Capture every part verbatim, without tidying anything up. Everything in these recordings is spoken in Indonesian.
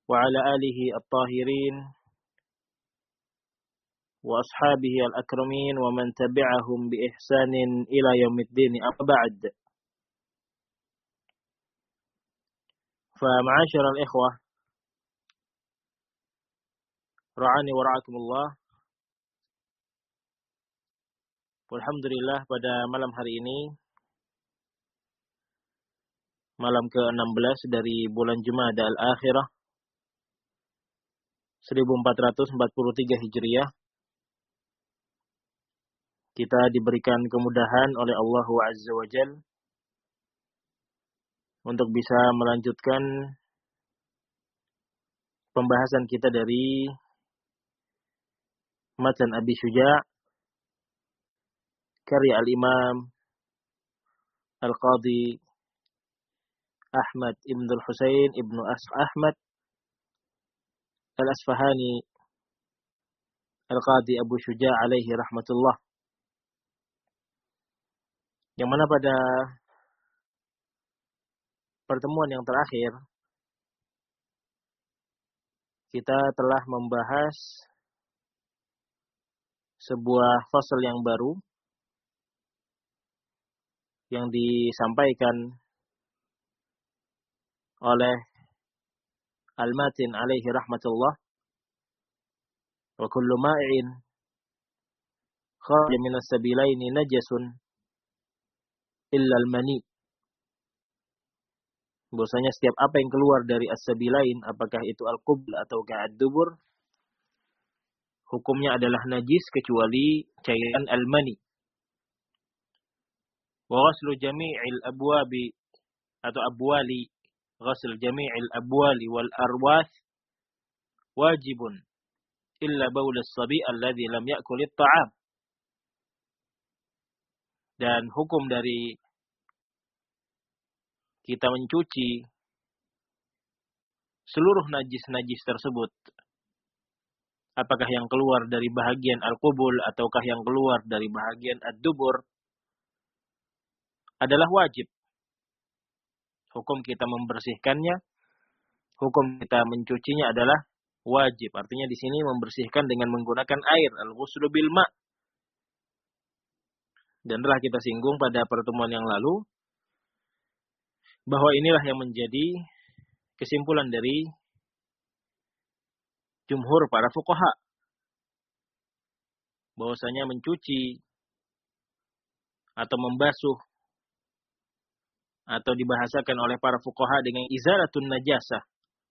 وعلى آله الطاهرين وأصحابه الأكرمين ومن تبعهم بإحسان إلى يوم الدين. أما بعد، فمعاشر الإخوة ra'ani wa ra'akumullah. Alhamdulillah, pada malam hari ini, malam ke enam belas dari bulan Jumada al-Akhirah seribu empat ratus empat puluh tiga Hijriah, kita diberikan kemudahan oleh Allah Azza wa Jal untuk bisa melanjutkan pembahasan kita dari Matan Abi Syuja' karya Al-Imam Al-Qadhi Ahmad Ibn Al-Husain Ibn Ahmad Al-Asfahani Al-Qadhi Abu Syuja' alaihi rahmatullah, yang mana pada pertemuan yang terakhir kita telah membahas sebuah fasal yang baru yang disampaikan oleh Al-Matin alaihi rahmatullah, wa kullu ma'in kharaja minas sabilaini najasun illa al-mani. Bahwasanya setiap apa yang keluar dari as-sabilain, apakah itu al-qubl atau ad-dubur, hukumnya adalah najis kecuali cairan al-mani. Wa ghaslu jami'il abwabi atau abwali, ghasl jami'il abwali wal arwath wajibun illa baul as-sabi alladhi lam ya'kul at-ta'am. Dan hukum dari kita mencuci seluruh najis-najis tersebut, apakah yang keluar dari bahagian al-qubul ataukah yang keluar dari bahagian ad-dubur, adalah wajib. Hukum kita membersihkannya, hukum kita mencucinya adalah wajib. Artinya di sini membersihkan dengan menggunakan air, al-ghuslu bil ma'. Dan telah kita singgung pada pertemuan yang lalu bahwa inilah yang menjadi kesimpulan dari jumhur para fuqaha, bahwasanya mencuci atau membasuh atau dibahasakan oleh para fuqaha dengan izalatun najasah,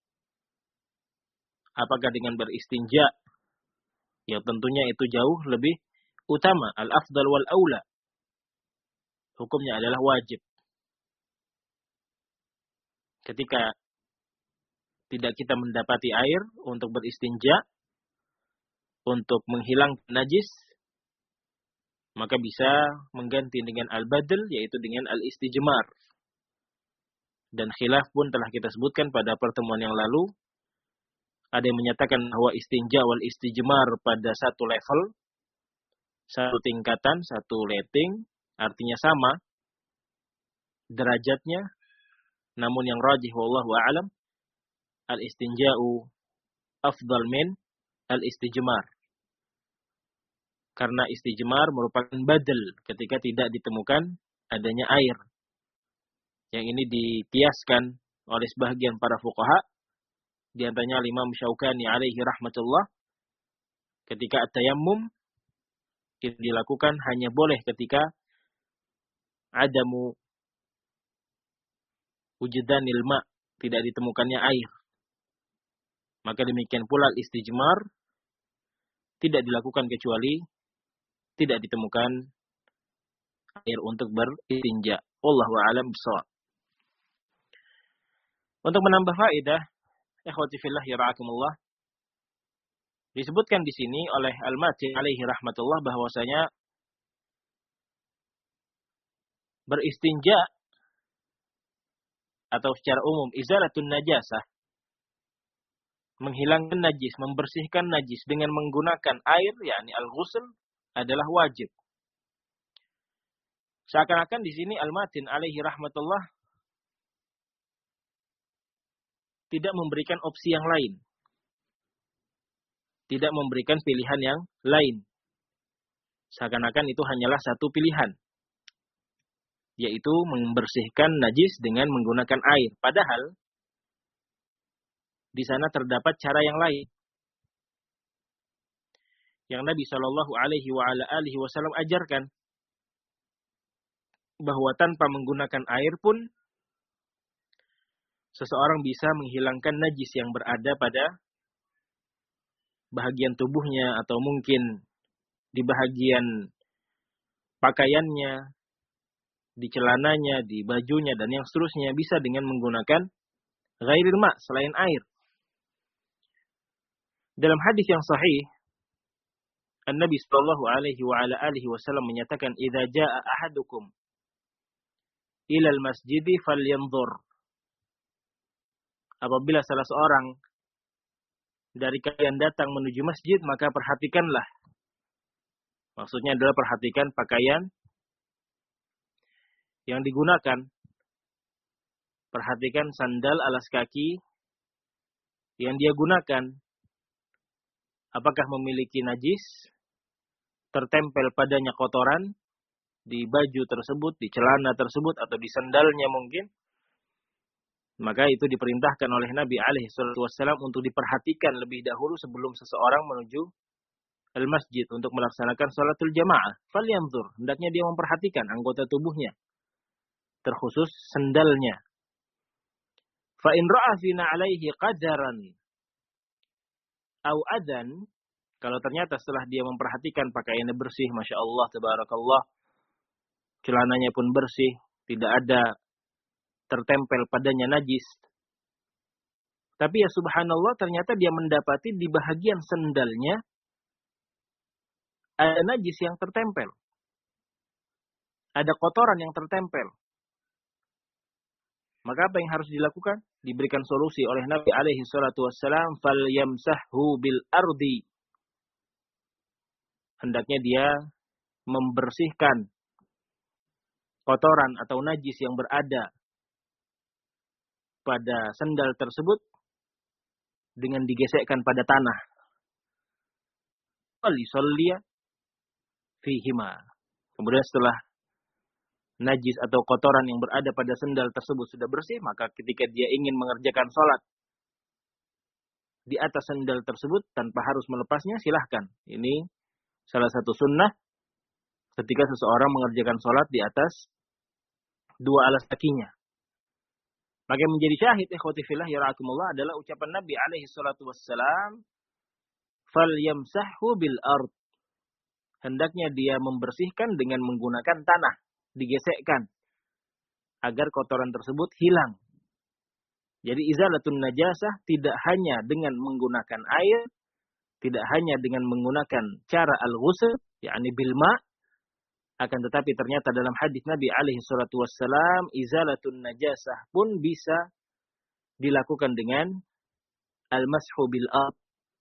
apakah dengan beristinja, ya tentunya itu jauh lebih utama, al-afdal wal aula, hukumnya adalah wajib. Ketika tidak kita mendapati air untuk beristinja, untuk menghilangkan najis, maka bisa mengganti dengan al-badl, yaitu dengan al-istijmar. Dan khilaf pun telah kita sebutkan pada pertemuan yang lalu. Ada yang menyatakan bahwa istinja wal istijmar pada satu level, satu tingkatan, satu rating, artinya sama derajatnya. Namun yang rajih wallahu a'lam, al-istinja'u afdal min al-istijmar. Karena istijmar merupakan badal ketika tidak ditemukan adanya air. Yang ini dikiaskan oleh sebahagian para fuqaha, di antaranya Imam Syaukani alaihi rahmatullah, ketika at-tayammum itu dilakukan hanya boleh ketika adamu wujudanil ma', tidak ditemukannya air. Maka demikian pula istijmar tidak dilakukan kecuali tidak ditemukan air untuk beristinja. Wallahu a'lam bishawab. Untuk menambah faedah, ikhwati fillah yara'akumullah, disebutkan di sini oleh Al-Matin alaihi rahmatullah bahwasanya beristinja atau secara umum izalatun najasah, menghilangkan najis, membersihkan najis dengan menggunakan air, yakni al-ghusl, adalah wajib. Seakan-akan di sini Al-Matin alaihi rahmatullah tidak memberikan opsi yang lain. Tidak memberikan pilihan yang lain. Seakan-akan itu hanyalah satu pilihan, yaitu membersihkan najis dengan menggunakan air. Padahal di sana terdapat cara yang lain yang Nabi Shallallahu Alaihi Wasallam ajarkan, bahwa tanpa menggunakan air pun seseorang bisa menghilangkan najis yang berada pada bahagian tubuhnya atau mungkin di bahagian pakaiannya, di celananya, di bajunya, dan yang seterusnya, bisa dengan menggunakan ghairil ma', selain air. Dalam hadis yang sahih, An-Nabi sallallahu alaihi wa ala alihi wasallam menyatakan, "Idza jaa'a ahadukum ilal masjidi falyanzur." Apabila salah seorang dari kalian datang menuju masjid, maka perhatikanlah. Maksudnya adalah perhatikan pakaian yang digunakan. Perhatikan sandal alas kaki yang dia gunakan. Apakah memiliki najis? Tertempel padanya kotoran di baju tersebut, di celana tersebut, atau di sandalnya mungkin. Maka itu diperintahkan oleh Nabi alaihi salatu wassalam untuk diperhatikan lebih dahulu sebelum seseorang menuju al-masjid untuk melaksanakan sholatul jamaah. Falyanzur, hendaknya dia memperhatikan anggota tubuhnya, terkhusus sandalnya. Fa in ra'a fina alaihi qadaran au adan, kalau ternyata setelah dia memperhatikan pakaiannya bersih, masya Allah, tabarakallah, celananya pun bersih, tidak ada tertempel padanya najis. Tapi ya subhanallah, ternyata dia mendapati di bahagian sandalnya ada najis yang tertempel. Ada kotoran yang tertempel. Maka apa yang harus dilakukan? Diberikan solusi oleh Nabi alaihi salatu wassalam, fal yamsahhu bil ardi. Hendaknya dia membersihkan kotoran atau najis yang berada pada sandal tersebut dengan digesekkan pada tanah. Wal yusalliya fihima. Kemudian setelah najis atau kotoran yang berada pada sandal tersebut sudah bersih, maka ketika dia ingin mengerjakan sholat di atas sandal tersebut tanpa harus melepasnya, silahkan. Ini salah satu sunnah ketika seseorang mengerjakan sholat di atas dua alas kakinya. Maka yang menjadi syahid ikhwati fillah yarhakumullah adalah ucapan Nabi alaihi salatu wassalam, fal yamsahhu bil ard. Hendaknya dia membersihkan dengan menggunakan tanah, digesekkan agar kotoran tersebut hilang. Jadi izalatun najasah tidak hanya dengan menggunakan air, tidak hanya dengan menggunakan cara al-ghusl, yakni bil ma', akan tetapi ternyata dalam hadis Nabi alaihi salatu wassalam, izalatun najasah pun bisa dilakukan dengan al-mashu bil ard,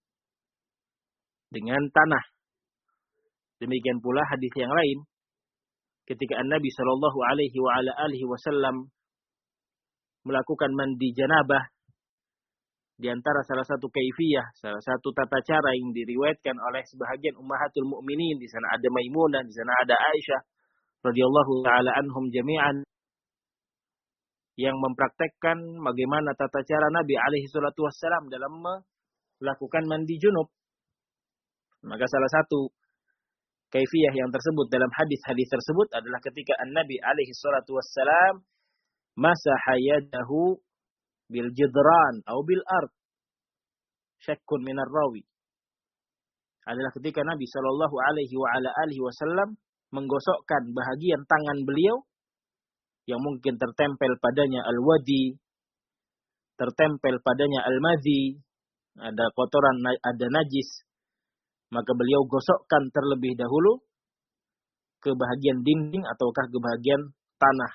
dengan tanah. Demikian pula hadis yang lain, ketika Nabi sallallahu alaihi wa ala alihi wasallam melakukan mandi janabah, di antara salah satu kaifiyah, salah satu tata cara yang diriwayatkan oleh sebahagian ummahatul mukminin, di sana ada Maimunah, di sana ada Aisyah radhiyallahu taala anhum jami'an, yang mempraktekkan bagaimana tata cara Nabi alaihi salatu wassalam dalam melakukan mandi junub. Maka salah satu kaifiyah yang tersebut dalam hadis-hadis tersebut adalah ketika An-Nabi alaihi salatu wassalam masaha yadahu bil jidran atau bil ard, syakkun minar rawi. Adalah ketika Nabi sallallahu alaihi wa ala alihi wasallam menggosokkan bahagian tangan beliau yang mungkin tertempel padanya al-wadi, tertempel padanya al-madhi, ada kotoran, ada najis, maka beliau gosokkan terlebih dahulu ke bahagian dinding ataukah ke bahagian tanah.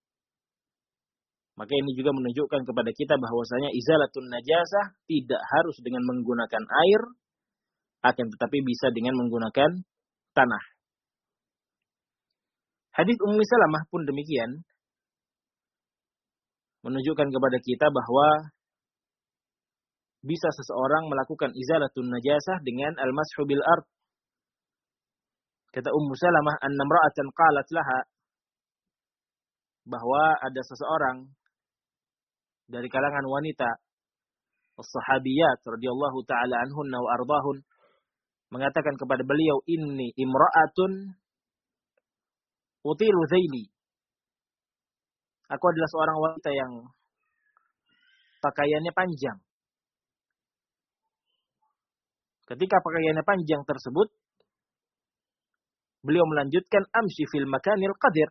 Maka ini juga menunjukkan kepada kita bahwasanya izalatun najasah tidak harus dengan menggunakan air, akan tetapi bisa dengan menggunakan tanah. Hadis Ummu Salamah pun demikian, menunjukkan kepada kita bahwa bisa seseorang melakukan izalatun najasah dengan al-mashu bil ard. Kata Ummu Salamah, anna imra'atan qalat laha, bahwa ada seseorang dari kalangan wanita as-sahabiyat radhiyallahu taala anhunna wa ardahun mengatakan kepada beliau, inni imra'atun utilu zaili. Aku adalah seorang wanita yang pakaiannya panjang. Ketika pakaiannya panjang tersebut, beliau melanjutkan, amshi fil makanil qadir.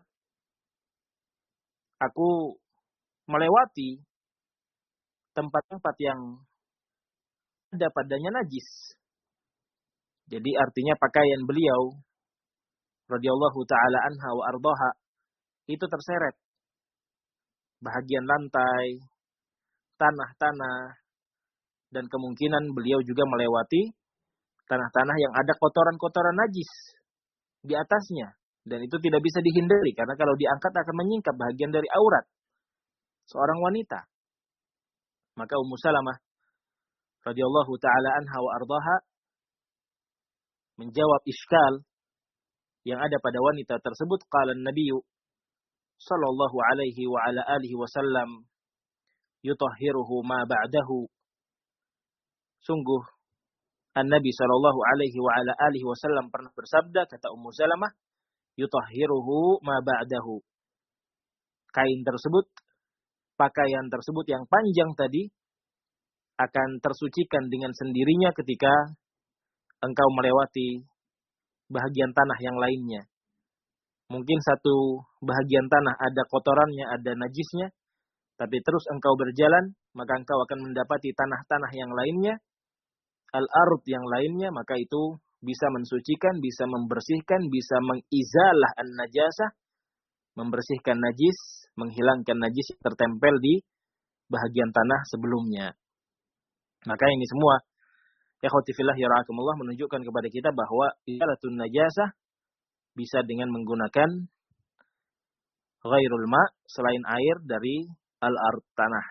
Aku melewati tempat-tempat yang ada padanya najis. Jadi artinya pakaian beliau radhiyallahu taala anha wa ardaha itu terseret. Bahagian lantai, tanah-tanah, dan kemungkinan beliau juga melewati tanah-tanah yang ada kotoran-kotoran najis di atasnya. Dan itu tidak bisa dihindari, karena kalau diangkat akan menyingkap bahagian dari aurat seorang wanita. Maka Ummu Salamah radhiyallahu taala anha wa ardaha menjawab iskal yang ada pada wanita tersebut. Qala an-nabiy sallallahu alaihi wa ala alihi wasallam yutahhiruhu ma ba'dahu. Sungguh An-Nabi sallallahu alaihi wa ala alihi wasallam pernah bersabda, kata Ummu Salamah, yutahhiruhu ma ba'dahu. Kain tersebut, pakaian tersebut yang panjang tadi akan tersucikan dengan sendirinya ketika engkau melewati bahagian tanah yang lainnya. Mungkin satu bahagian tanah ada kotorannya, ada najisnya, tapi terus engkau berjalan, maka engkau akan mendapati tanah-tanah yang lainnya, al-ard yang lainnya, maka itu bisa mensucikan, bisa membersihkan, bisa mengizalah an-najasah, membersihkan najis, menghilangkan najis yang tertempel di bahagian tanah sebelumnya. Maka ini semua, ikhwati fillah yarahkumullah, menunjukkan kepada kita bahwa izalatun najasah bisa dengan menggunakan ghairul ma, selain air dari al-ard, tanah.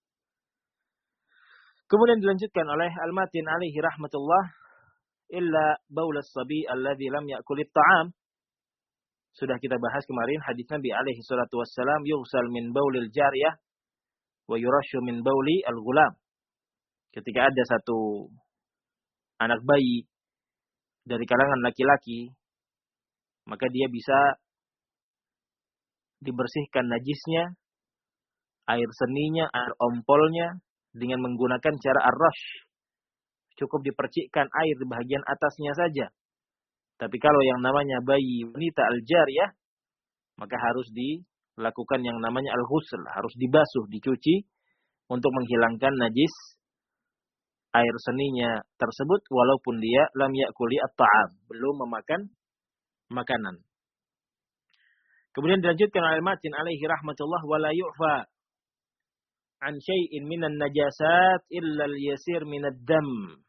Kemudian dilanjutkan oleh Al-Matin alaihi rahmatullah, illa baul as-sabi alladhi lam ya'kulit ta'am. Sudah kita bahas kemarin hadis Nabi alaihi salatu wassalam, yughsal min baulil jariyah wa yurashu min bauli al-ghulam. Ketika ada satu anak bayi dari kalangan laki-laki, maka dia bisa dibersihkan najisnya, air seninya, air ompolnya, dengan menggunakan cara ar-rash. Cukup dipercikkan air di bahagian atasnya saja. Tapi kalau yang namanya bayi wanita al-jariyah, maka harus dilakukan yang namanya al-ghusl. Harus dibasuh, dicuci, untuk menghilangkan najis air seninya tersebut, walaupun dia lam ya'kuli at-ta'am, belum memakan makanan. Kemudian dilanjutkan oleh Matin alaihi rahmatullah, wala yu'fa an syai'in minan najasat illa al-yasir minad dam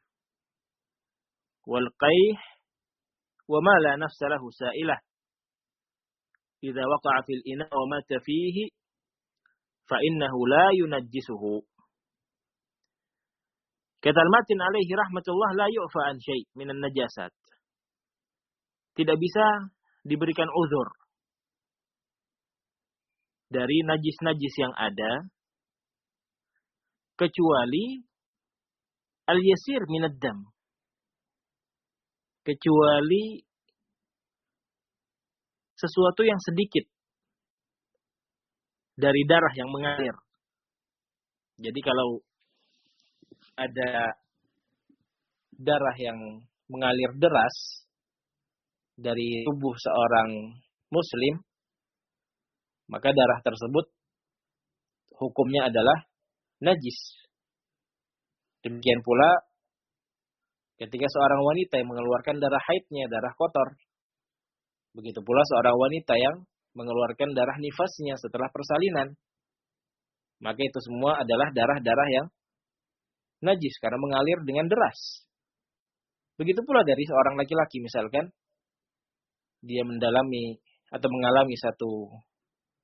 wal qayh wa ma la nafsa lahu sa'ilah idza waqa'a fil ina' wa mata fihi fa innahu la yunajjisuhu. Kata Al-Matin alaihi rahmatullah, la yu'fa an syai' minan najasat. Tidak bisa diberikan uzur dari najis-najis yang ada kecuali al-yasir minad dam. Kecuali sesuatu yang sedikit dari darah yang mengalir. Jadi kalau ada darah yang mengalir deras dari tubuh seorang muslim, maka darah tersebut hukumnya adalah najis. Demikian pula ketika seorang wanita yang mengeluarkan darah haidnya, darah kotor. Begitu pula seorang wanita yang mengeluarkan darah nifasnya setelah persalinan. Maka itu semua adalah darah-darah yang najis karena mengalir dengan deras. Begitu pula dari seorang laki-laki, misalkan dia mendalami atau mengalami satu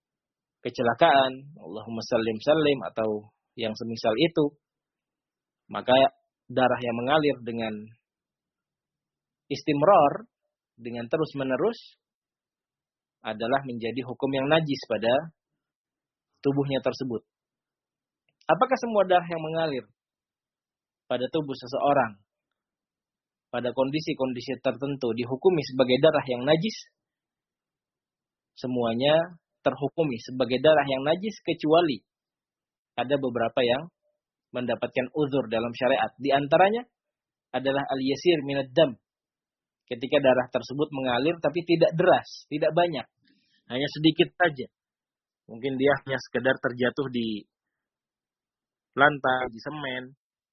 kecelakaan, Allahumma sallim sallim, atau yang semisal itu, Maka darah yang mengalir dengan istimror, dengan terus-menerus, adalah menjadi hukum yang najis pada tubuhnya tersebut. Apakah semua darah yang mengalir pada tubuh seseorang pada kondisi-kondisi tertentu dihukumi sebagai darah yang najis? Semuanya terhukumi sebagai darah yang najis, kecuali ada beberapa yang mendapatkan uzur dalam syariat. Di antaranya adalah al-yasir minad dam. Ketika darah tersebut mengalir tapi tidak deras, tidak banyak, hanya sedikit saja. Mungkin dia hanya sekedar terjatuh di lantai, di semen,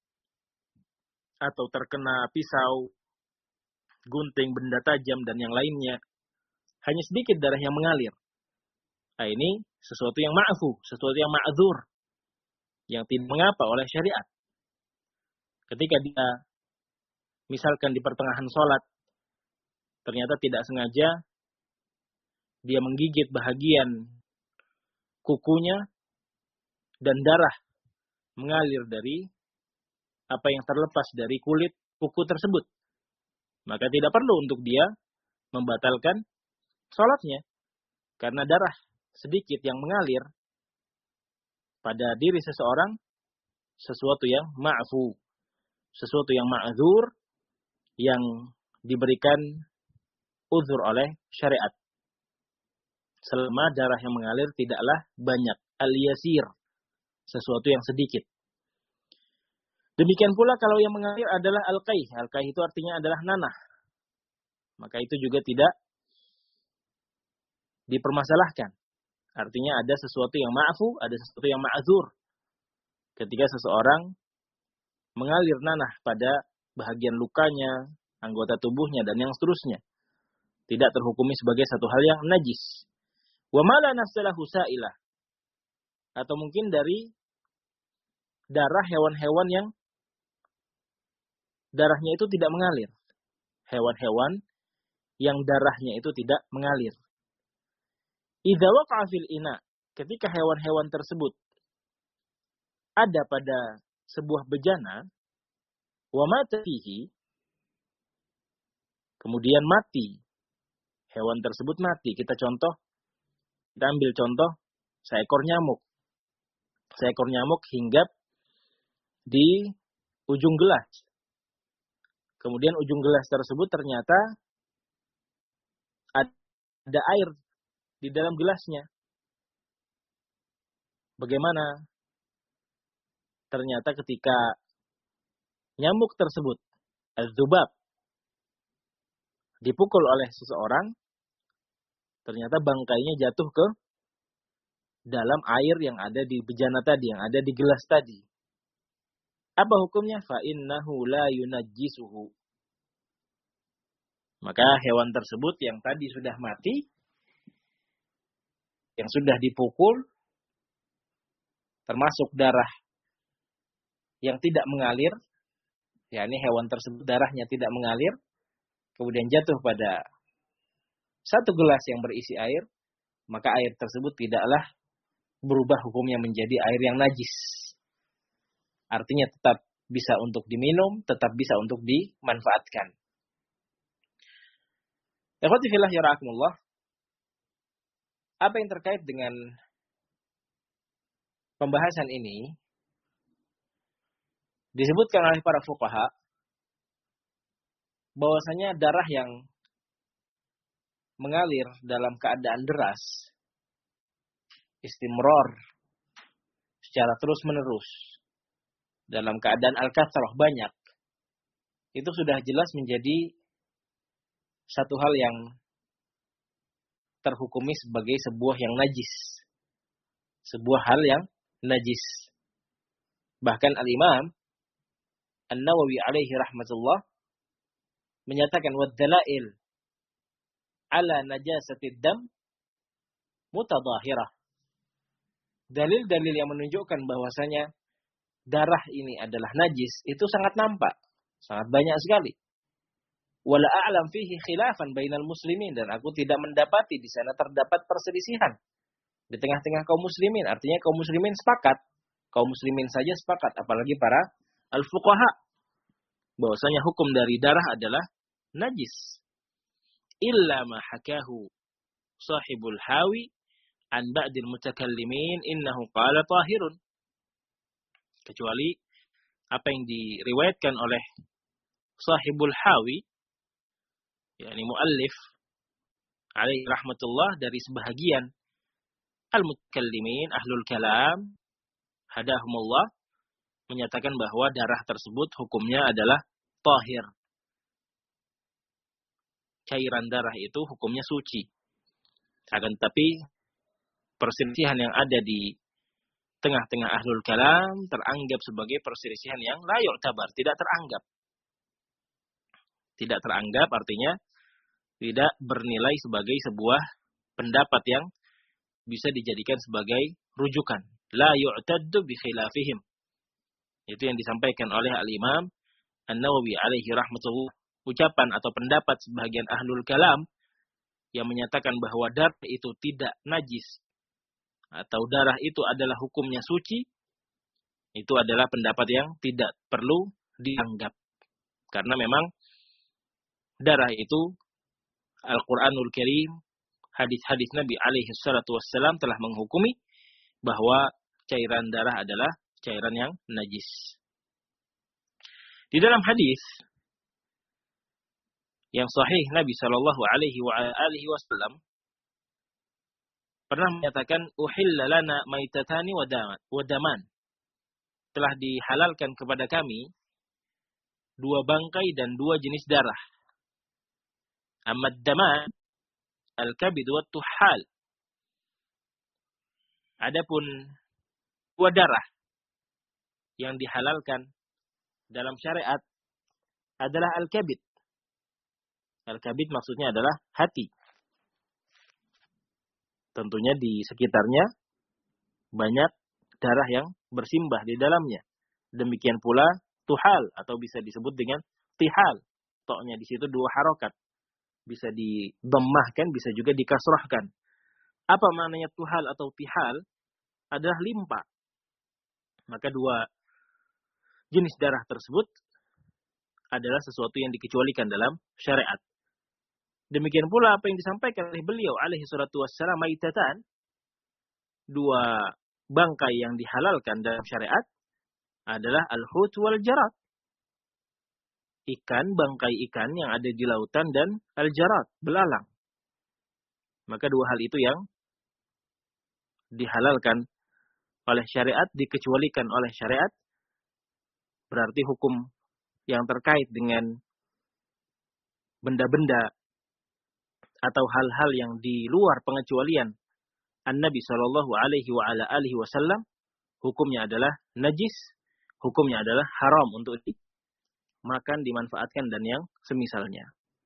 atau terkena pisau, gunting, benda tajam, dan yang lainnya. Hanya sedikit darah yang mengalir. Nah, ini sesuatu yang ma'fu, sesuatu yang ma'dzur, yang tidak mengapa oleh syariat. Ketika dia, misalkan di pertengahan sholat, ternyata tidak sengaja, dia menggigit bahagian kukunya, dan darah mengalir dari apa yang terlepas dari kulit kuku tersebut. Maka tidak perlu untuk dia membatalkan sholatnya. Karena darah sedikit yang mengalir pada diri seseorang, sesuatu yang ma'fu, sesuatu yang ma'dzur, yang diberikan uzur oleh syariat. Selama darah yang mengalir tidaklah banyak, al-yasir, sesuatu yang sedikit. Demikian pula kalau yang mengalir adalah al-qaih. Al-qaih itu artinya adalah nanah. Maka itu juga tidak dipermasalahkan. Artinya ada sesuatu yang ma'fu, ada sesuatu yang ma'dzur. Ketika seseorang mengalir nanah pada bahagian lukanya, anggota tubuhnya, dan yang seterusnya, tidak terhukumi sebagai satu hal yang najis. Wa ma la nafsalahu sa'ilah. Atau mungkin dari darah hewan-hewan yang darahnya itu tidak mengalir. Hewan-hewan yang darahnya itu tidak mengalir. Idza waqa'a fil ina, ketika hewan-hewan tersebut ada pada sebuah bejana, wa mata fihi, kemudian mati. Hewan tersebut mati. Kita contoh, kita ambil contoh seekor nyamuk. Seekor nyamuk hinggap di ujung gelas. Kemudian ujung gelas tersebut ternyata ada air di dalam gelasnya. Bagaimana? Ternyata ketika nyamuk tersebut, az-zubab, dipukul oleh seseorang, ternyata bangkainya jatuh ke dalam air yang ada di bejana tadi, yang ada di gelas tadi. Apa hukumnya? Fa innahu la yunajjisuhu. Maka hewan tersebut yang tadi sudah mati, yang sudah dipukul, termasuk darah yang tidak mengalir, yakni hewan tersebut darahnya tidak mengalir, kemudian jatuh pada satu gelas yang berisi air, maka air tersebut tidaklah berubah hukumnya menjadi air yang najis. Artinya tetap bisa untuk diminum, tetap bisa untuk dimanfaatkan. Ikhwati fillah yarahkumullah. Apa yang terkait dengan pembahasan ini disebutkan oleh para fuqaha bahwasanya darah yang mengalir dalam keadaan deras, istimror, secara terus-menerus, dalam keadaan al-kathrah, banyak, itu sudah jelas menjadi satu hal yang terhukumi sebagai sebuah yang najis. Sebuah hal yang najis. Bahkan Al-Imam An-Nawawi alaihi rahmatullah menyatakan wad-dalail ala najasatid dam mutadahirah. Dalil-dalil yang menunjukkan bahwasanya darah ini adalah najis itu sangat nampak, sangat banyak sekali. Wala a'lam fihi khilafan bainal muslimin, dan aku tidak mendapati di sana terdapat perselisihan di tengah-tengah kaum muslimin. Artinya kaum muslimin sepakat, kaum muslimin saja sepakat, apalagi para al-fuqaha bahwasanya hukum dari darah adalah najis. Illa ma hakahu sahibul hawi an ba'dil mutakallimin innahu qala tahirun. Kecuali apa yang diriwayatkan oleh sahibul hawi, yakni muallif alaihi rahmatullah, dari sebahagian al-mutakallimin, ahlul kalam, hadahumullah, menyatakan bahwa darah tersebut hukumnya adalah tahir. Cairan darah itu hukumnya suci. Akan tetapi perselisihan yang ada di tengah-tengah ahlul kalam teranggap sebagai perselisihan yang la yu'tabar, tidak teranggap. Tidak teranggap artinya tidak bernilai sebagai sebuah pendapat yang bisa dijadikan sebagai rujukan. La yu'taddu bi khilafihim. Itu yang disampaikan oleh Al-Imam An-Nawawi alaihi rahmatullah. Ucapan atau pendapat sebagian ahlul kalam yang menyatakan bahwa darah itu tidak najis atau darah itu adalah hukumnya suci, itu adalah pendapat yang tidak perlu dianggap. Karena memang darah itu Al-Quranul Karim, hadis-hadis Nabi alaihi salatu wassalam telah menghukumi bahwa cairan darah adalah cairan yang najis. Di dalam hadis yang sahih, Nabi Shallallahu Alaihi Wasallam pernah menyatakan, uhilla lana maitatani wadaman. Telah dihalalkan kepada kami dua bangkai dan dua jenis darah. Amad daman al-kabid wa tuhal. Adapun dua darah yang dihalalkan dalam syariat adalah al-kabid. Al-kabid maksudnya adalah hati. Tentunya di sekitarnya banyak darah yang bersimbah di dalamnya. Demikian pula tuhal atau bisa disebut dengan tihal. Toknya di situ dua harokat. Bisa didammahkan, bisa juga dikasrahkan. Apa maknanya tuhal atau tihal? Adalah limpa. Maka dua jenis darah tersebut adalah sesuatu yang dikecualikan dalam syariat. Demikian pula apa yang disampaikan oleh beliau alaihi salatu wassalam, maitatan, dua bangkai yang dihalalkan dalam syariat adalah al-hut wal jarat. Ikan, bangkai ikan yang ada di lautan, dan al-jarat, belalang. Maka dua hal itu yang dihalalkan oleh syariat, dikecualikan oleh syariat. Berarti hukum yang terkait dengan benda-benda atau hal-hal yang di luar pengecualian An-Nabi Shallallahu Alaihi Wasallam, hukumnya adalah najis, hukumnya adalah haram untuk dimakan, dimanfaatkan, dan yang semisalnya.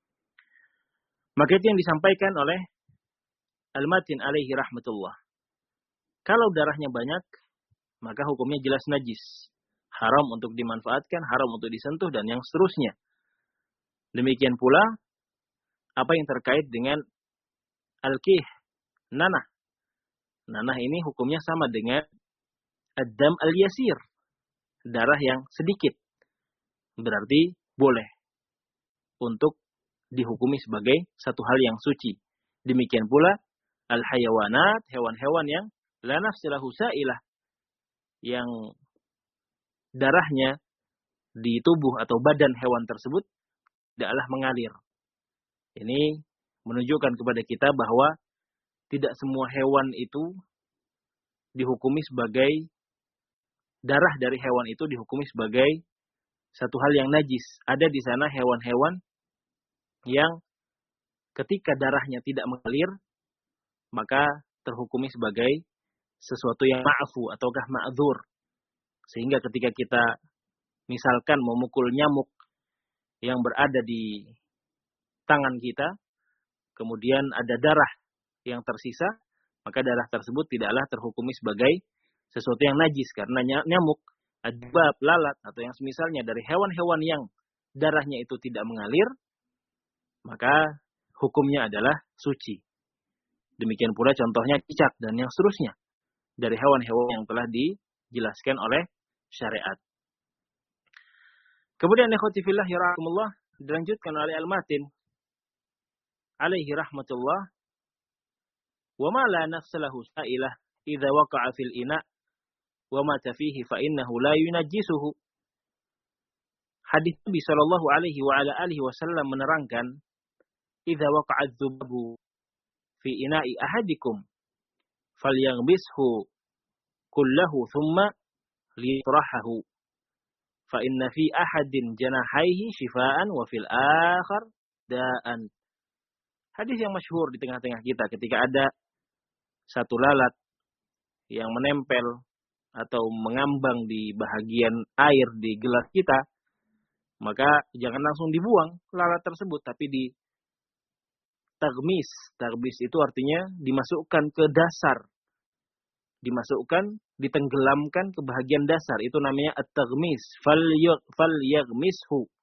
Maka itu yang disampaikan oleh Al-Matin alaihi rahmatullah. Kalau darahnya banyak, maka hukumnya jelas najis, haram untuk dimanfaatkan, haram untuk disentuh, dan yang seterusnya. Demikian pula apa yang terkait dengan al-kih, nanah. Nanah ini hukumnya sama dengan ad-dam al-yasir, darah yang sedikit. Berarti boleh untuk dihukumi sebagai satu hal yang suci. Demikian pula al-hayawanat, hewan-hewan yang la nafsilahu sa'ilah, yang darahnya di tubuh atau badan hewan tersebut tidaklah mengalir. Ini menunjukkan kepada kita bahwa tidak semua hewan itu dihukumi sebagai, darah dari hewan itu dihukumi sebagai satu hal yang najis. Ada di sana hewan-hewan yang ketika darahnya tidak mengalir, maka terhukumi sebagai sesuatu yang ma'fu ataukah ma'dzur. Sehingga ketika kita misalkan memukul nyamuk yang berada di tangan kita, kemudian ada darah yang tersisa, maka darah tersebut tidaklah terhukumi sebagai sesuatu yang najis, karena nyamuk, adbab, lalat, atau yang semisalnya dari hewan-hewan yang darahnya itu tidak mengalir, maka hukumnya adalah suci. Demikian pula contohnya cicak dan yang seterusnya dari hewan-hewan yang telah dijelaskan oleh syariat. Kemudian ikhwati fillah yarahumullah dilanjutkan oleh Al-Matin alaihi rahmatullah, wa ma la nafsa lahu sa'ilah idza waqa'a fil ina' wa mata fihi fa innahu la yunajjisuhu. Hadis Nabi sallallahu alaihi wa ala alihi wasallam menerangkan, idza waqa'a adz-dzubabu fi ina'i ahadikum falyaghmishu kullahu thumma liyatrahahu fa inna fi ahadin janahaihi shifaan wa fil akhar da'an. Hadis yang masyhur di tengah-tengah kita, ketika ada satu lalat yang menempel atau mengambang di bahagian air di gelas kita, maka jangan langsung dibuang lalat tersebut, tapi di taghmis. Taghmis itu artinya dimasukkan ke dasar, dimasukkan, ditenggelamkan ke bahagian dasar. Itu namanya at-taghmis. Falyaghmishu.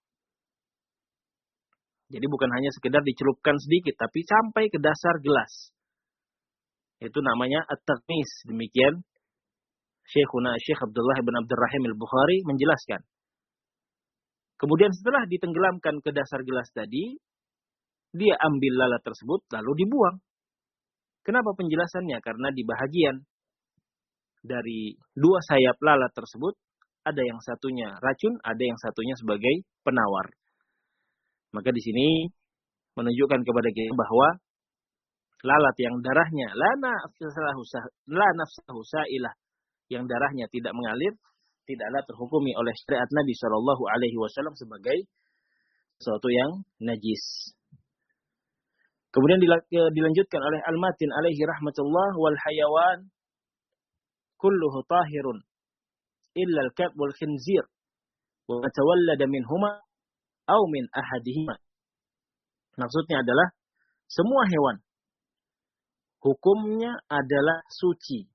Jadi bukan hanya sekedar dicelupkan sedikit, tapi sampai ke dasar gelas. Itu namanya at-taghmis. Demikian Syekhuna Syekh Abdullah bin Abdurrahim Al-Bukhari menjelaskan. Kemudian setelah ditenggelamkan ke dasar gelas tadi, dia ambil lalat tersebut lalu dibuang. Kenapa penjelasannya? Karena di bahagian dari dua sayap lalat tersebut, ada yang satunya racun, ada yang satunya sebagai penawar. Maka di sini menunjukkan kepada kita bahwa lalat yang darahnya la nafsahu sa'ilah, yang darahnya tidak mengalir, tidaklah terhukumi oleh syariat Nabi shallallahu alaihi wasallam sebagai sesuatu yang najis. Kemudian dilanjutkan oleh Al-Matin alaihi rahmatullah, wal hayawan kulluhu tahirun illa al-kalb wal khinzir wa tawallada minhuma aw min ahadihima. Maksudnya adalah semua hewan hukumnya adalah suci.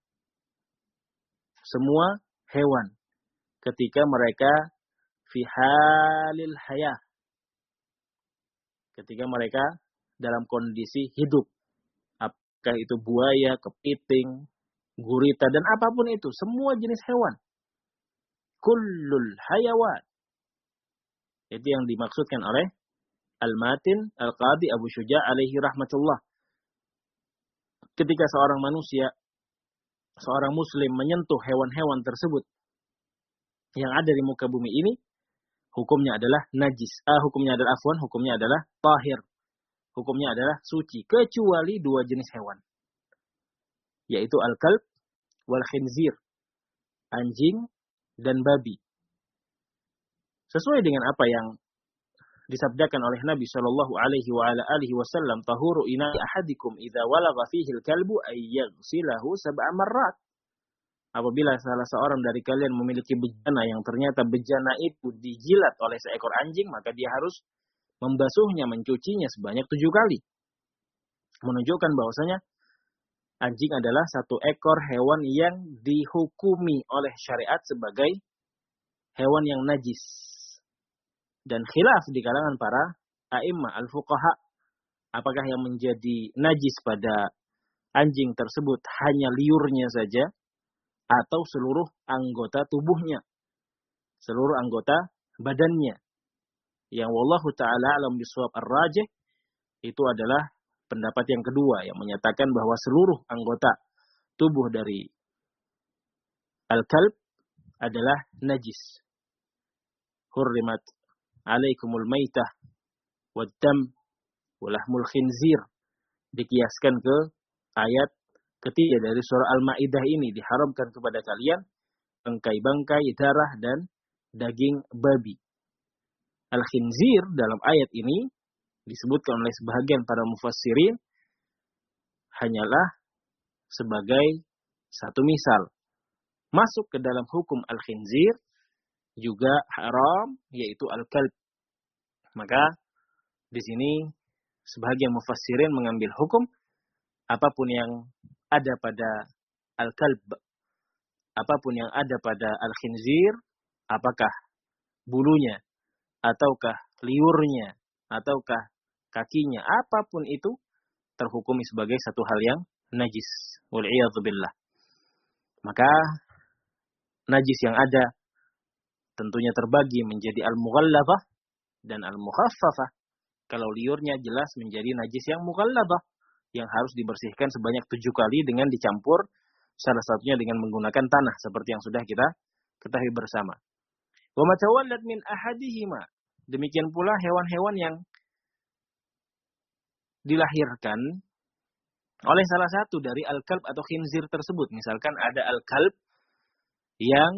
Semua hewan ketika mereka fi halil hayah, ketika mereka dalam kondisi hidup, apakah itu buaya, kepiting, gurita, dan apapun itu, semua jenis hewan. Kullul hayawan. Itu yang dimaksudkan oleh Al-Matin Al-Qadi Abu Syuja alaihi rahmatullah. Ketika seorang manusia, seorang muslim menyentuh hewan-hewan tersebut yang ada di muka bumi ini, hukumnya adalah najis. Ah, hukumnya adalah afwan, hukumnya adalah tahir. Hukumnya adalah suci, kecuali dua jenis hewan, yaitu al-kalb wal khinzir, anjing dan babi. Sesuai dengan apa yang disabdakan oleh Nabi Shallallahu Alaihi Wasallam, tahuru ina'i ahadikum idza walagha fihi al-kalbu ay yaghsilahu sab'a marrat. Apabila salah seorang dari kalian memiliki bejana yang ternyata bejana itu dijilat oleh seekor anjing, maka dia harus membasuhnya, mencucinya sebanyak tujuh kali. Menunjukkan bahwasanya anjing adalah satu ekor hewan yang dihukumi oleh syariat sebagai hewan yang najis. Dan khilaf di kalangan para a'immah al-fuqaha, apakah yang menjadi najis pada anjing tersebut hanya liurnya saja atau seluruh anggota tubuhnya, seluruh anggota badannya. Yang wallahu ta'ala alam bisawab ar-rajih, itu adalah pendapat yang kedua yang menyatakan bahwa seluruh anggota tubuh dari al-kalb adalah najis. Hurrimat alaikumul maitah wad-dam walahmul khinzir, dikiaskan ke ayat ketiga dari surah Al-Maidah ini, diharamkan kepada kalian bangkai-bangkai, darah dan daging babi. Al-khinzir dalam ayat ini disebutkan oleh sebahagian para mufassirin hanyalah sebagai satu misal. Masuk ke dalam hukum al-khinzir juga haram, yaitu al-kalb. Maka di sini sebahagian mufassirin mengambil hukum apapun yang ada pada al-kalb, apapun yang ada pada al-khinzir, apakah bulunya, ataukah liurnya, ataukah kakinya, apapun itu terhukumi sebagai satu hal yang najis. Wal'iyadzubillah. Maka najis yang ada tentunya terbagi menjadi al-mughallazah dan al-mukhaffafah. Kalau liurnya jelas menjadi najis yang mughallazah, yang harus dibersihkan sebanyak tujuh kali dengan dicampur salah satunya dengan menggunakan tanah seperti yang sudah kita ketahui bersama. Wa ma tawallad min ahadihima. Demikian pula hewan-hewan yang dilahirkan oleh salah satu dari al-kalb atau khinzir tersebut. Misalkan ada al-kalb yang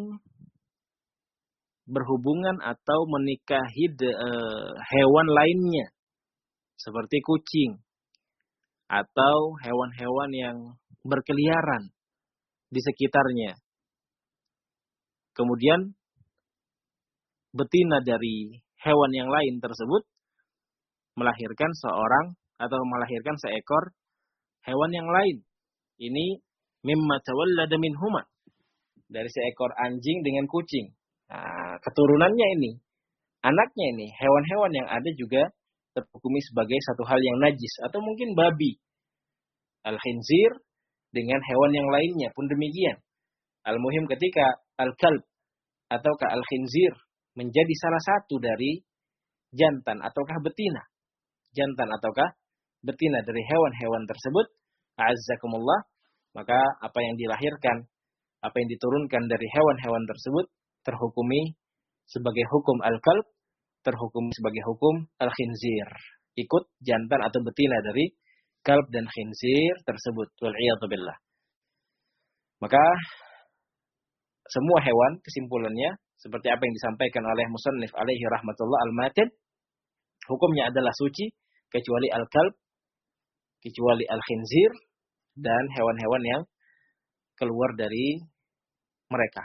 berhubungan atau menikahi de, uh, hewan lainnya seperti kucing atau hewan-hewan yang berkeliaran di sekitarnya. Kemudian betina dari hewan yang lain tersebut melahirkan seorang atau melahirkan seekor hewan yang lain. Ini mimma tawallada minhuma, dari seekor anjing dengan kucing. Nah, keturunannya ini, anaknya ini, hewan-hewan yang ada juga terhukumi sebagai satu hal yang najis. Atau mungkin babi, al-khinzir, dengan hewan yang lainnya pun demikian. Al-muhim ketika al-kalb ataukah al-khinzir menjadi salah satu dari jantan ataukah betina. Jantan ataukah betina dari hewan-hewan tersebut, a'azzakumullah, maka apa yang dilahirkan, apa yang diturunkan dari hewan-hewan tersebut terhukumi sebagai hukum al-kalb, terhukumi sebagai hukum al-khinzir. Ikut jantan atau betina dari kalb dan khinzir tersebut. Wal'iyadzubillah. Maka semua hewan kesimpulannya seperti apa yang disampaikan oleh musannif alaihi rahmatullah al-matin, hukumnya adalah suci kecuali al-kalb, kecuali al-khinzir dan hewan-hewan yang keluar dari mereka.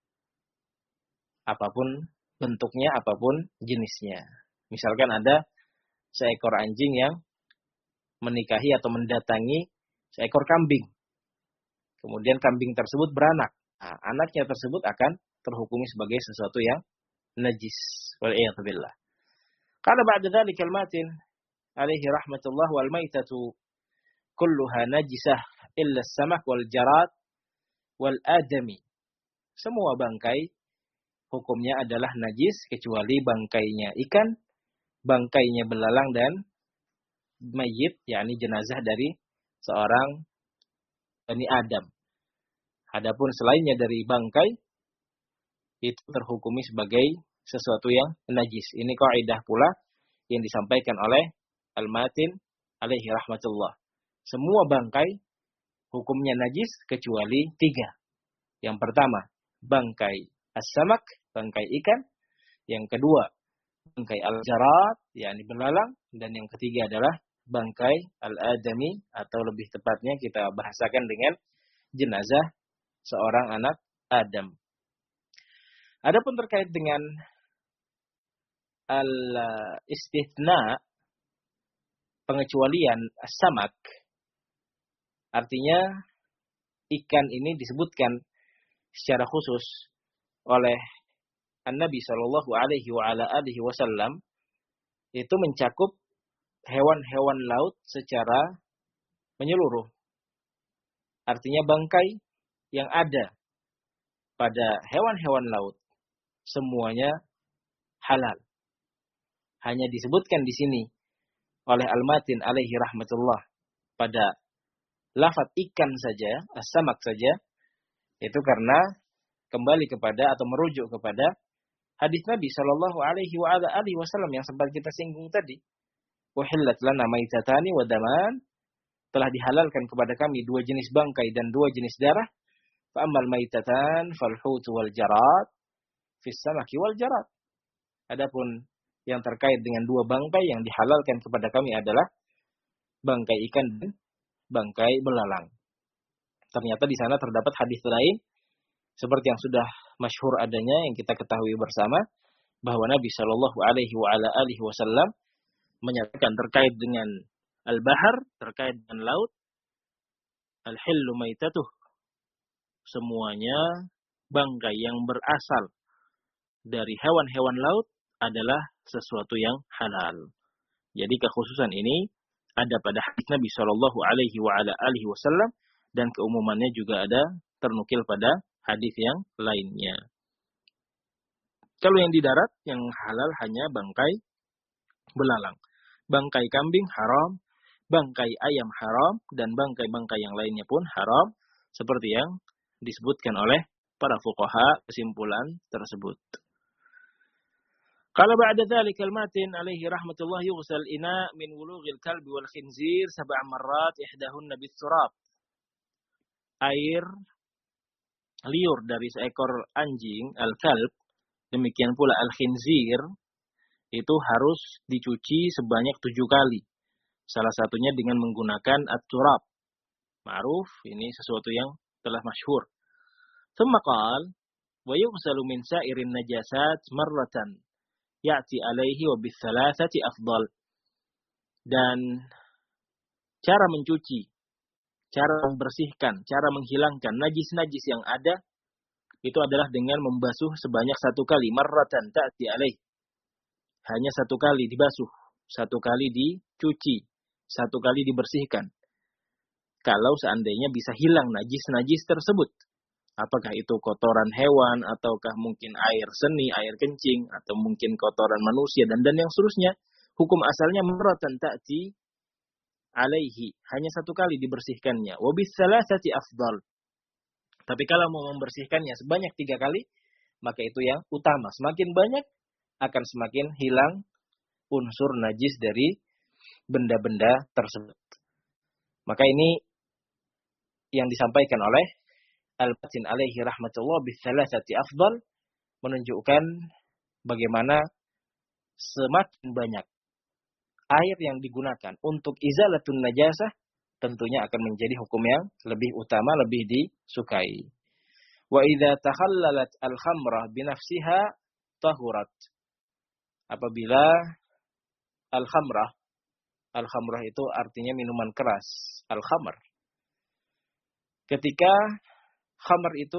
Apapun bentuknya, apapun jenisnya. Misalkan ada seekor anjing yang menikahi atau mendatangi seekor kambing. Kemudian kambing tersebut beranak. Nah, anaknya tersebut akan terhukumi sebagai sesuatu yang najis. Wal'iyadzubillah. Qala ba'da dhalika al-matin alaihi rahmatullah wal maitatu kulluha najisah illa as-samak wal jarat wal adami. Semua bangkai hukumnya adalah najis kecuali bangkainya ikan, bangkainya belalang dan mayit, yakni jenazah dari seorang Bani Adam. Adapun selainnya dari bangkai itu terhukumi sebagai sesuatu yang najis. Ini kaidah pula yang disampaikan oleh Al-Matin alaihi rahmatullah. Semua bangkai hukumnya najis kecuali tiga. Yang pertama, bangkai as-samak, bangkai ikan. Yang kedua, bangkai al-jarat, yakni belalang. Dan yang ketiga adalah bangkai al-adami, atau lebih tepatnya kita bahasakan dengan jenazah seorang anak Adam. Adapun terkait dengan al-istithna, pengecualian as-samak, artinya ikan ini disebutkan secara khusus oleh An-Nabi sallallahu alaihi wa ala alihi wasallam, itu mencakup hewan-hewan laut secara menyeluruh. Artinya bangkai yang ada pada hewan-hewan laut semuanya halal. Hanya disebutkan di sini oleh Al-Matin alaihi rahmatullah pada lafaz ikan saja, as-samak saja, itu karena kembali kepada atau merujuk kepada hadis Nabi sallallahu alaihi wa ala alihi wasallam yang sempat kita singgung tadi. Uhillat lana maitatani wa daman, telah dihalalkan kepada kami dua jenis bangkai dan dua jenis darah. Fa ammal maitatan fal hut wal jarat fis samaki wal jarat. Adapun yang terkait dengan dua bangkai yang dihalalkan kepada kami adalah bangkai ikan dan bangkai belalang. Ternyata di sana terdapat hadis lain seperti yang sudah masyhur adanya yang kita ketahui bersama, bahwa Nabi sallallahu alaihi wa ala alihi wasallam menyatakan terkait dengan al-bahar, terkait dengan laut, al-hillu maitatuh, semuanya bangkai yang berasal dari hewan-hewan laut adalah sesuatu yang halal. Jadi kekhususan ini ada pada hadis Nabi sallallahu alaihi wa ala alihi wasallam, dan keumumannya juga ada ternukil pada hadis yang lainnya. Kalau yang di darat, yang halal hanya bangkai belalang. Bangkai kambing haram, bangkai ayam haram, dan bangkai-bangkai yang lainnya pun haram, seperti yang disebutkan oleh para fuqaha kesimpulan tersebut. Qala ba'da dhalika al-matin alaihi rahmatullah yughsal ina min wulughil kalbi wal khinzir sab'a marrat ihdahunna bis-surab. Air liur dari seekor anjing, al-kalb, demikian pula al-khinzir, itu harus dicuci sebanyak tujuh kali. Salah satunya dengan menggunakan at-turab. Ma'ruf, ini sesuatu yang telah masyhur. Thumma qala wa yughsalu min sa'irin najasat marratan ya'ti alaihi wa bis-salasati afdal. Dan cara mencuci, cara membersihkan, cara menghilangkan najis-najis yang ada itu adalah dengan membasuh sebanyak satu kali, marratan ta'ti alaihi. Hanya satu kali dibasuh, satu kali dicuci, satu kali dibersihkan. Kalau seandainya bisa hilang najis-najis tersebut. Apakah itu kotoran hewan, ataukah mungkin air seni, air kencing, atau mungkin kotoran manusia, dan dan yang seterusnya. Hukum asalnya marratan ta'ti alaihi. Hanya satu kali dibersihkannya. Wa bis-salasati afdal. Tapi kalau mau membersihkannya sebanyak tiga kali, maka itu yang utama. Semakin banyak, akan semakin hilang unsur najis dari benda-benda tersebut. Maka ini yang disampaikan oleh Al-Batin alaihi rahmatullah bis-salasati afdal, menunjukkan bagaimana semakin banyak air yang digunakan untuk izalatun najasah, tentunya akan menjadi hukum yang lebih utama, lebih disukai. Wa idza takhallalat al-khamrah binafsiha tahurat. Apabila al-khamrah, al-khamrah itu artinya minuman keras, al-khamr. Ketika khamr itu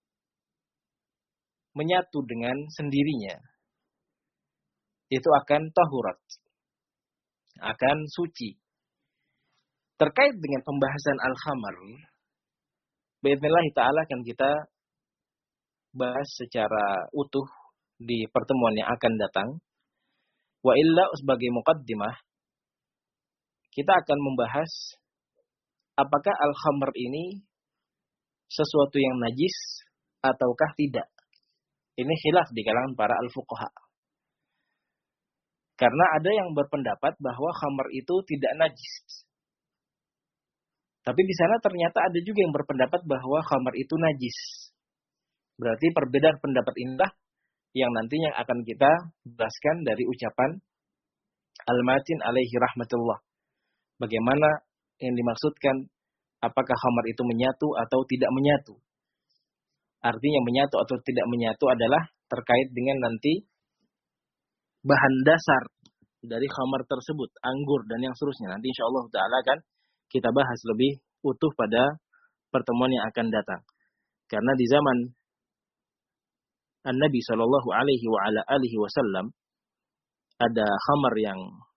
menyatu dengan sendirinya, itu akan tahurat, akan suci. Terkait dengan pembahasan al-khamr, bi'idznillah ta'ala akan kita bahas secara utuh di pertemuan yang akan datang. Wa illa sebagai muqaddimah, kita akan membahas apakah al-khamr ini sesuatu yang najis ataukah tidak. Ini khilaf di kalangan para al-fuqaha. Karena ada yang berpendapat bahwa khamr itu tidak najis. Tapi di sana ternyata ada juga yang berpendapat bahwa khamr itu najis. Berarti perbedaan pendapat inilah yang nantinya akan kita jelaskan dari ucapan Al-Matin alaihi rahmatullah. Bagaimana yang dimaksudkan, apakah khamr itu menyatu atau tidak menyatu. Artinya menyatu atau tidak menyatu adalah terkait dengan nanti bahan dasar dari khamr tersebut, anggur dan yang seterusnya. Nanti insyaallah ta'ala akan kita bahas lebih utuh pada pertemuan yang akan datang. Karena di zaman An-Nabi sallallahu alaihi wa ala alihi wasallam ada khamr yang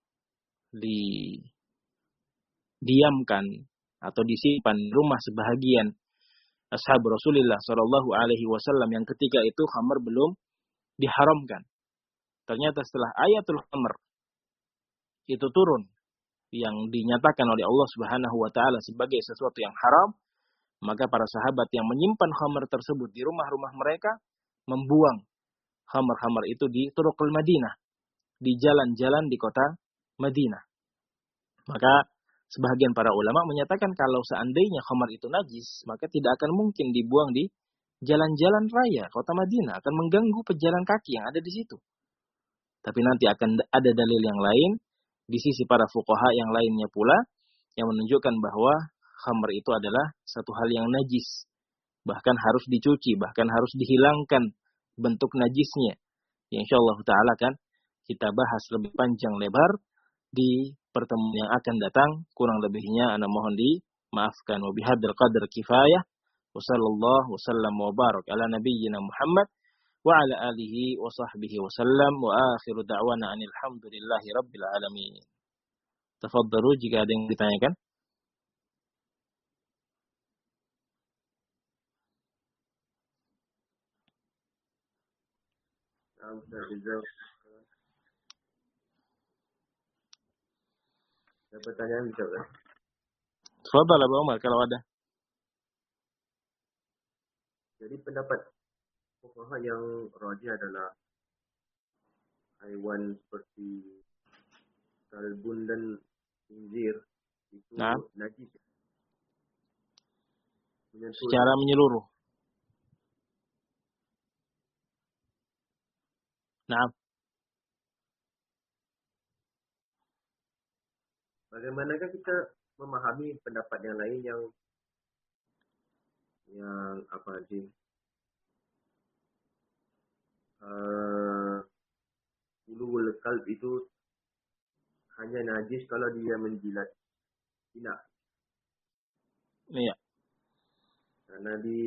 didiamkan atau disimpan di rumah sebahagian ashab Rasulullah sallallahu alaihi wasallam yang ketika itu khamr belum diharamkan. Ternyata setelah ayatul khamr itu turun yang dinyatakan oleh Allah Subhanahu wa taala sebagai sesuatu yang haram, maka para sahabat yang menyimpan khamr tersebut di rumah-rumah mereka membuang khamr-khamr itu di turuqul Madinah, di jalan-jalan di kota Madinah. Maka sebahagian para ulama menyatakan kalau seandainya khamr itu najis, maka tidak akan mungkin dibuang di jalan-jalan raya kota Madinah, akan mengganggu pejalan kaki yang ada di situ. Tapi nanti akan ada dalil yang lain di sisi para fuqaha yang lainnya pula yang menunjukkan bahwa khamr itu adalah satu hal yang najis. Bahkan harus dicuci, bahkan harus dihilangkan bentuk najisnya. Ya, insyaallah ta'ala kan kita bahas lebih panjang lebar di pertemuan yang akan datang. Kurang lebihnya ana mohon dimaafkan. Wa bihadzal qadar kifayah. Wa sallallahu wa sallam wa barak ala nabiyyina Muhammad wa ala alihi wa sahbihi wa sallam. Wa akhiru da'wana anil hamdulillahi rabbil alamin. Tafadhalu jika ada yang ditanyakan. Ustaz Rizal. Ada pertanyaan bisa kan? Tafadhal Abu Umar kalau ada. Jadi pendapat fuqaha yang rajih adalah haiwan seperti kalbun dan khinzir itu Nah, najis. Menyentuh secara menyeluruh. Nah, bagaimanakah kita memahami pendapat yang lain yang yang apa sih? Uh, Ulul kalb itu hanya najis kalau dia menjilat inak. iya. Karena di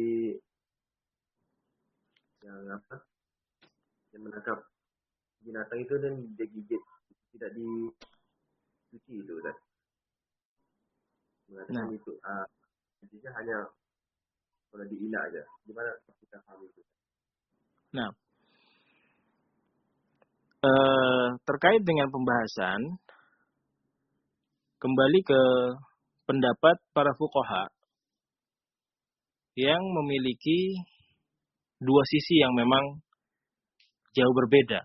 yang apa? Yang menangkap binatang itu dan dia gigit tidak dicuci itu kan. Mengatakan Nah, itu uh, najisnya hanya kalau di inak aja. Gimana kita paham itu? nah. Eh, terkait dengan pembahasan, kembali ke pendapat para fuqaha yang memiliki dua sisi yang memang jauh berbeda.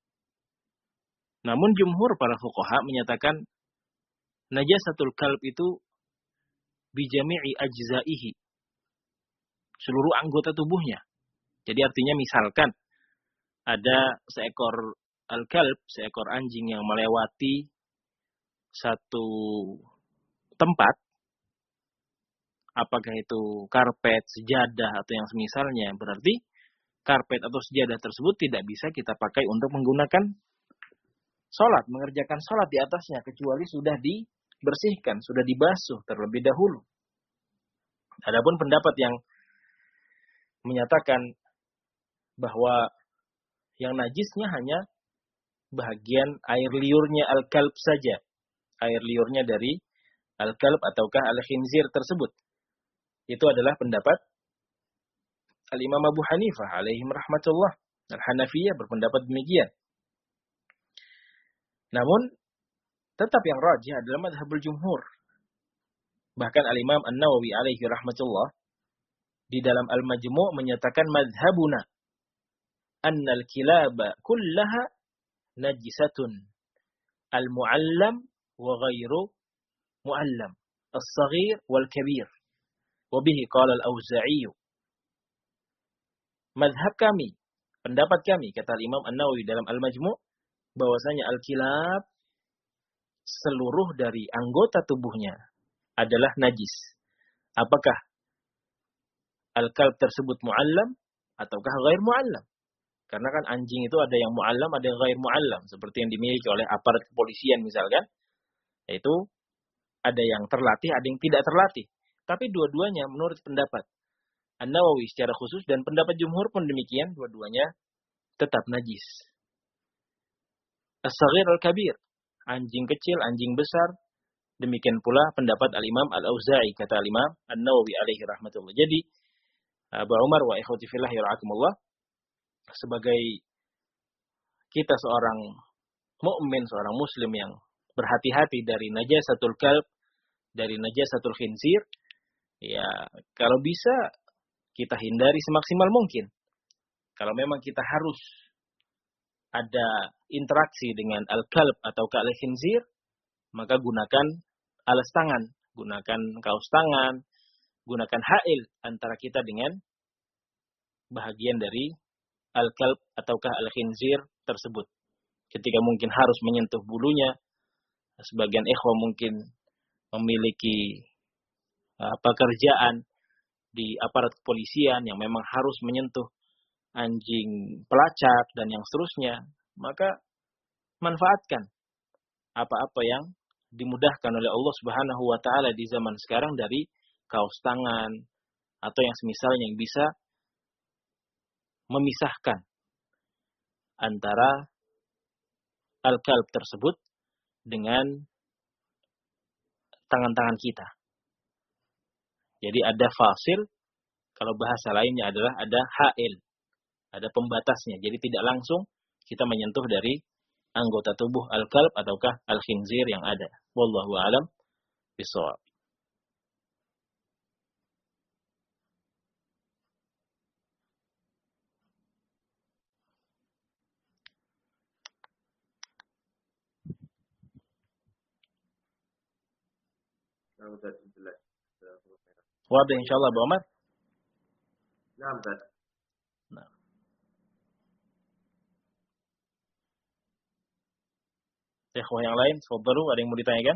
Namun jumhur para fuqaha menyatakan najasatul kalb itu bijami'i ajzaihi, seluruh anggota tubuhnya. Jadi artinya misalkan ada seekor al-kalb, seekor anjing yang melewati satu tempat, apakah itu karpet, sejadah, atau yang semisalnya, berarti karpet atau sejadah tersebut tidak bisa kita pakai untuk menggunakan sholat, mengerjakan sholat di atasnya, kecuali sudah dibersihkan, sudah dibasuh terlebih dahulu. Adapun pendapat yang menyatakan bahwa yang najisnya hanya bahagian air liurnya al-kalb saja. Air liurnya dari al-kalb ataukah al-khinzir tersebut. Itu adalah pendapat Al-Imam Abu Hanifah alaihim rahmatullah. Al-Hanafiyah berpendapat demikian. Namun, tetap yang rajih adalah madhabul jumhur. Bahkan Al-Imam An-Nawawi alaihi rahmatullah di dalam Al-Majmu' menyatakan madhabuna annal kilaba kullaha najisatun al-mu'allam wa ghairu mu'allam as-saghir wal-kabir wa bihi qala al-Auza'i. Madhab kami, pendapat kami, kata Imam An-Nawawi dalam Al-Majmu', bahwasanya al-kilab seluruh dari anggota tubuhnya adalah najis. Apakah al-kalb tersebut mu'allam ataukah ghair mu'allam? Karena kan anjing itu ada yang mu'allam, ada yang ghair mu'allam. Seperti yang dimiliki oleh aparat kepolisian misalkan. Yaitu ada yang terlatih, ada yang tidak terlatih. Tapi dua-duanya menurut pendapat An-Nawawi secara khusus dan pendapat jumhur pun demikian, dua-duanya tetap najis. As-saghir al-kabir, anjing kecil, anjing besar. Demikian pula pendapat Al-Imam Al-Auza'i, kata Al-Imam An-Nawawi alaihi rahmatullah. Jadi, Abu Umar wa ikhwati fillah yarhakumullah, sebagai kita seorang mukmin, seorang muslim yang berhati-hati dari najasatul kalb, dari najasatul khinzir, ya kalau bisa kita hindari semaksimal mungkin. Kalau memang kita harus ada interaksi dengan al-kalb atau al-khinzir, maka gunakan alas tangan, gunakan kaos tangan, gunakan ha'il antara kita dengan bahagian dari al-kalb ataukah al-khinzir tersebut. Ketika mungkin harus menyentuh bulunya, sebagian ikhwah mungkin memiliki uh, pekerjaan di aparat kepolisian yang memang harus menyentuh anjing pelacak dan yang seterusnya, maka manfaatkan apa-apa yang dimudahkan oleh Allah Subhanahu wa taala di zaman sekarang dari kaos tangan atau yang semisalnya yang bisa memisahkan antara al-kalb tersebut dengan tangan-tangan kita. Jadi ada fasil, kalau bahasa lainnya adalah ada ha'il, ada pembatasnya. Jadi tidak langsung kita menyentuh dari anggota tubuh al-kalb ataukah al-khinzir yang ada. Wallahu a'lam bishawab. Nah, Ustaz, jelas. Wadah insyaallah Abu Umar. Nah, Ustaz. Nah. Ikhwah yang lain, saudara, ada yang mau ditanyakan?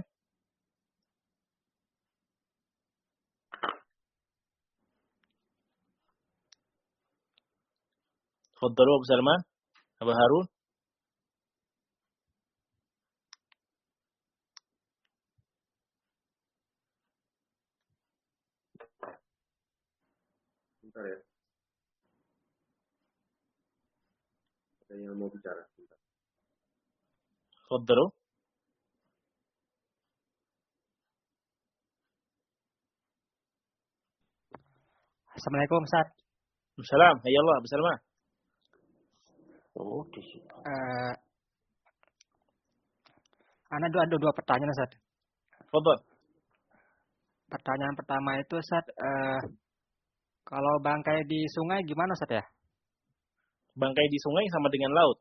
Saudara Abu Salman, Abu Harun. Bentar ya. Ada yang mau bicara. Bentar. Saudara. Assalamualaikum Ustaz. Assalam, ya Allah, Abu Salman. Oh, di situ. Uh, Ana ada, ada dua pertanyaan Ustaz. Fadhal. Pertanyaan pertama itu Ustaz, uh, kalau bangkai di sungai gimana Ustaz ya? Bangkai di sungai sama dengan laut.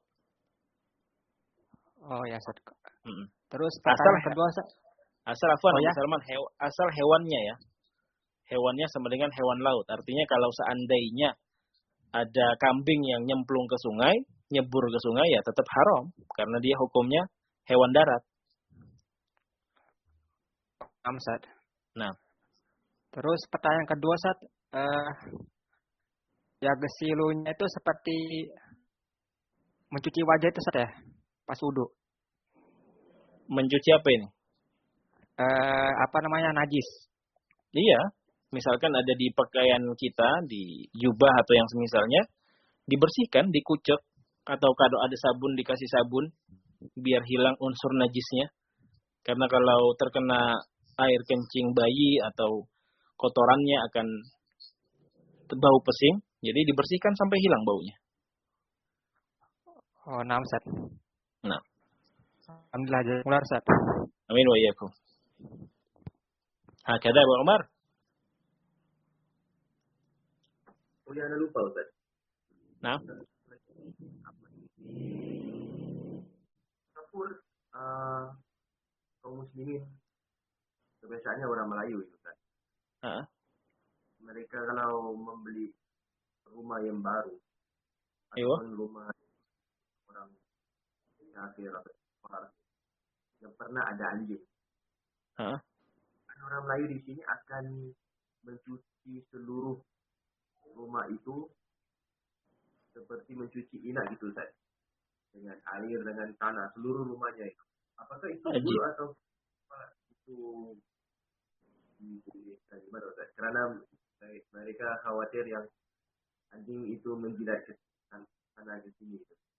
Oh ya Ustaz. Hmm. Terus pertanyaan asal, kedua Ustaz. Asal afwan oh, Abu ya? Salman, hew, asal hewannya ya. Hewannya sama dengan hewan laut. Artinya kalau seandainya ada kambing yang nyemplung ke sungai, nyebur ke sungai ya tetap haram karena dia hukumnya hewan darat. Ustaz. Nah. Terus pertanyaan kedua Ustaz, uh, ya gesilunya itu seperti mencuci wajah itu Ustaz ya, pas wudu. Mencuci apa ini? Uh, apa namanya, najis. Iya, misalkan ada di pakaian kita, di jubah atau yang semisalnya, dibersihkan, dikucek, atau kalau ada sabun dikasih sabun, biar hilang unsur najisnya. Karena kalau terkena air kencing bayi atau kotorannya akan bau pesing, jadi dibersihkan sampai hilang baunya. Oh, nah Ustaz. Nah. Alhamdulillah, jazakumullah Ustaz. Amin wa iyyakum. Hakada Abu Umar. Oh, jangan lupa Ustaz. Nah. Dapur uh, kaum muslimin kebiasaannya orang Melayu itu kan. Uh. Mereka kalau membeli rumah yang baru Ayo. atau rumah orang kafir atau orang yang pernah ada anjing. Uh. Orang Melayu di sini akan mencuci seluruh rumah itu seperti mencuci inak gitu Ustaz. Dengan air, dengan tanah, seluruh rumahnya itu. Apakah itu bulu atau apa? Itu gimana Ustaz? Karena mereka khawatir yang anjing itu menjilat ke tanah di sini.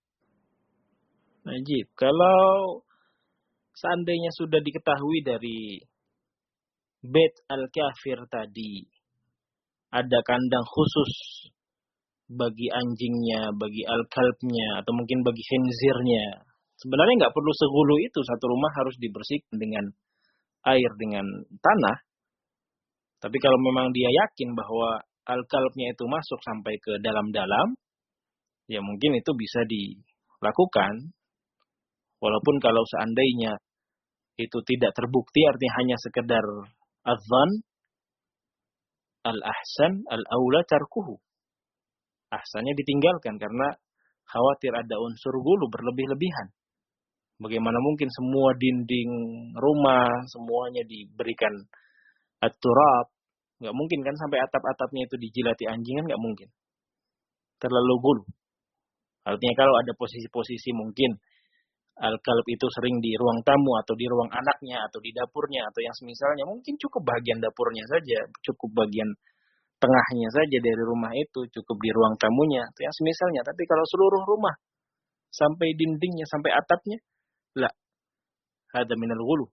Najib, kalau seandainya sudah diketahui dari Bait al-Kafir tadi, ada kandang khusus bagi anjingnya, bagi al-kalbnya, atau mungkin bagi khinzirnya. Sebenarnya nggak perlu segulu itu, satu rumah harus dibersihkan dengan air, dengan tanah. Tapi kalau memang dia yakin bahwa al-kalbnya itu masuk sampai ke dalam-dalam, ya mungkin itu bisa dilakukan. Walaupun kalau seandainya itu tidak terbukti, artinya hanya sekedar adzan, al-ahsan, al-aula tarkuhu. Ahsannya ditinggalkan karena khawatir ada unsur gulu berlebih-lebihan. Bagaimana mungkin semua dinding rumah, semuanya diberikan at-turab. Nggak mungkin kan sampai atap-atapnya itu dijilati anjing kan nggak mungkin. Terlalu gulu. Artinya kalau ada posisi-posisi mungkin al-kalb itu sering di ruang tamu atau di ruang anaknya atau di dapurnya atau yang semisalnya, mungkin cukup bagian dapurnya saja, cukup bagian tengahnya saja dari rumah itu, cukup di ruang tamunya atau yang semisalnya. Tapi kalau seluruh rumah sampai dindingnya, sampai atapnya, la, hada minal ghulu.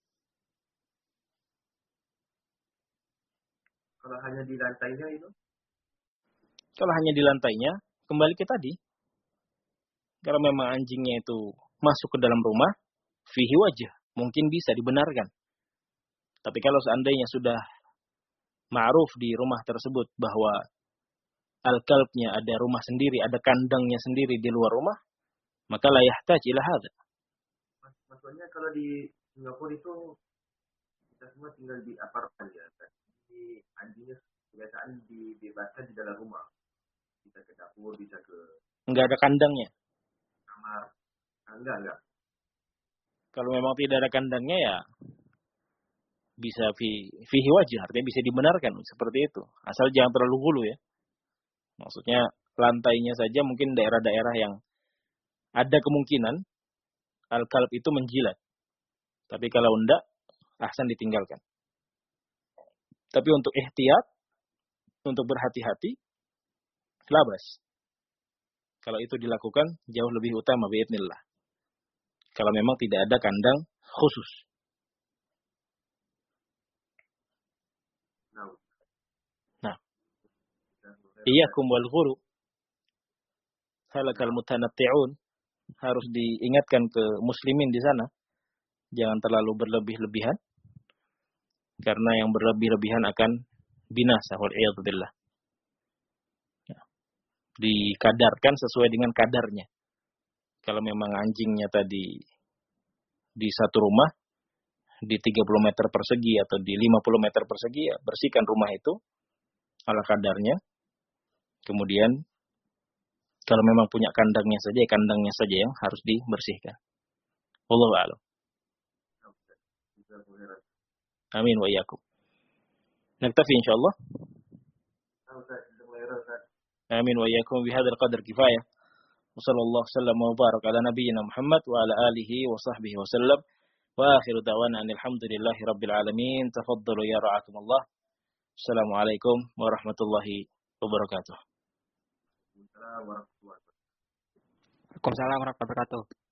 Kalau hanya di lantainya itu? Kalau hanya di lantainya, kembali ke tadi. Kalau memang anjingnya itu masuk ke dalam rumah, fihi wajah, mungkin bisa dibenarkan. Tapi kalau seandainya sudah ma'ruf di rumah tersebut bahwa al-kalbnya ada rumah sendiri, ada kandangnya sendiri di luar rumah, maka la yahtaj ila hadza. Maksudnya kalau di Singapura itu kita semua tinggal di apartemen ya. Jadi anjingnya kebiasaan dibebaskan di dalam rumah. Bisa ke dapur, bisa ke Enggak ada kandangnya. kamar. Nah, enggak, enggak. Kalau memang tidak ada kandangnya ya bisa fi, fihi wajah, artinya bisa dibenarkan seperti itu. Asal jangan terlalu hulu ya. Maksudnya lantainya saja mungkin daerah-daerah yang ada kemungkinan al-kalb itu menjilat. Tapi kalau enggak, ahsan ditinggalkan. Tapi untuk ihtiyat, untuk berhati-hati, labas. Kalau itu dilakukan, jauh lebih utama biidznillah. Kalau memang tidak ada kandang khusus. Nah, iyyakum wal ghulu. Halakal mutanatti'un. Harus diingatkan ke muslimin di sana. Jangan terlalu berlebih-lebihan. Karena yang berlebih-lebihan akan binasa. Wal'iyadzu billah. Dikadarkan sesuai dengan kadarnya. Kalau memang anjingnya tadi di satu rumah, di tiga puluh meter persegi atau di lima puluh meter persegi, ya bersihkan rumah itu ala kadarnya. Kemudian, kalau memang punya kandangnya saja, kandangnya saja yang harus dibersihkan. Wallahu a'lam. Amin wa iyyakum. Naktafi insyaallah. Amin wa iyyakum bihadzal qadar kifayah. وصلى الله وسلم وبارك على نبينا محمد وعلى آله وصحبه وسلم وآخر دعوانا أن الحمد لله رب العالمين تفضلوا يا رعاكم الله السلام عليكم ورحمة الله وبركاته. Waalaikumsalam warahmatullahi wabarakatuh.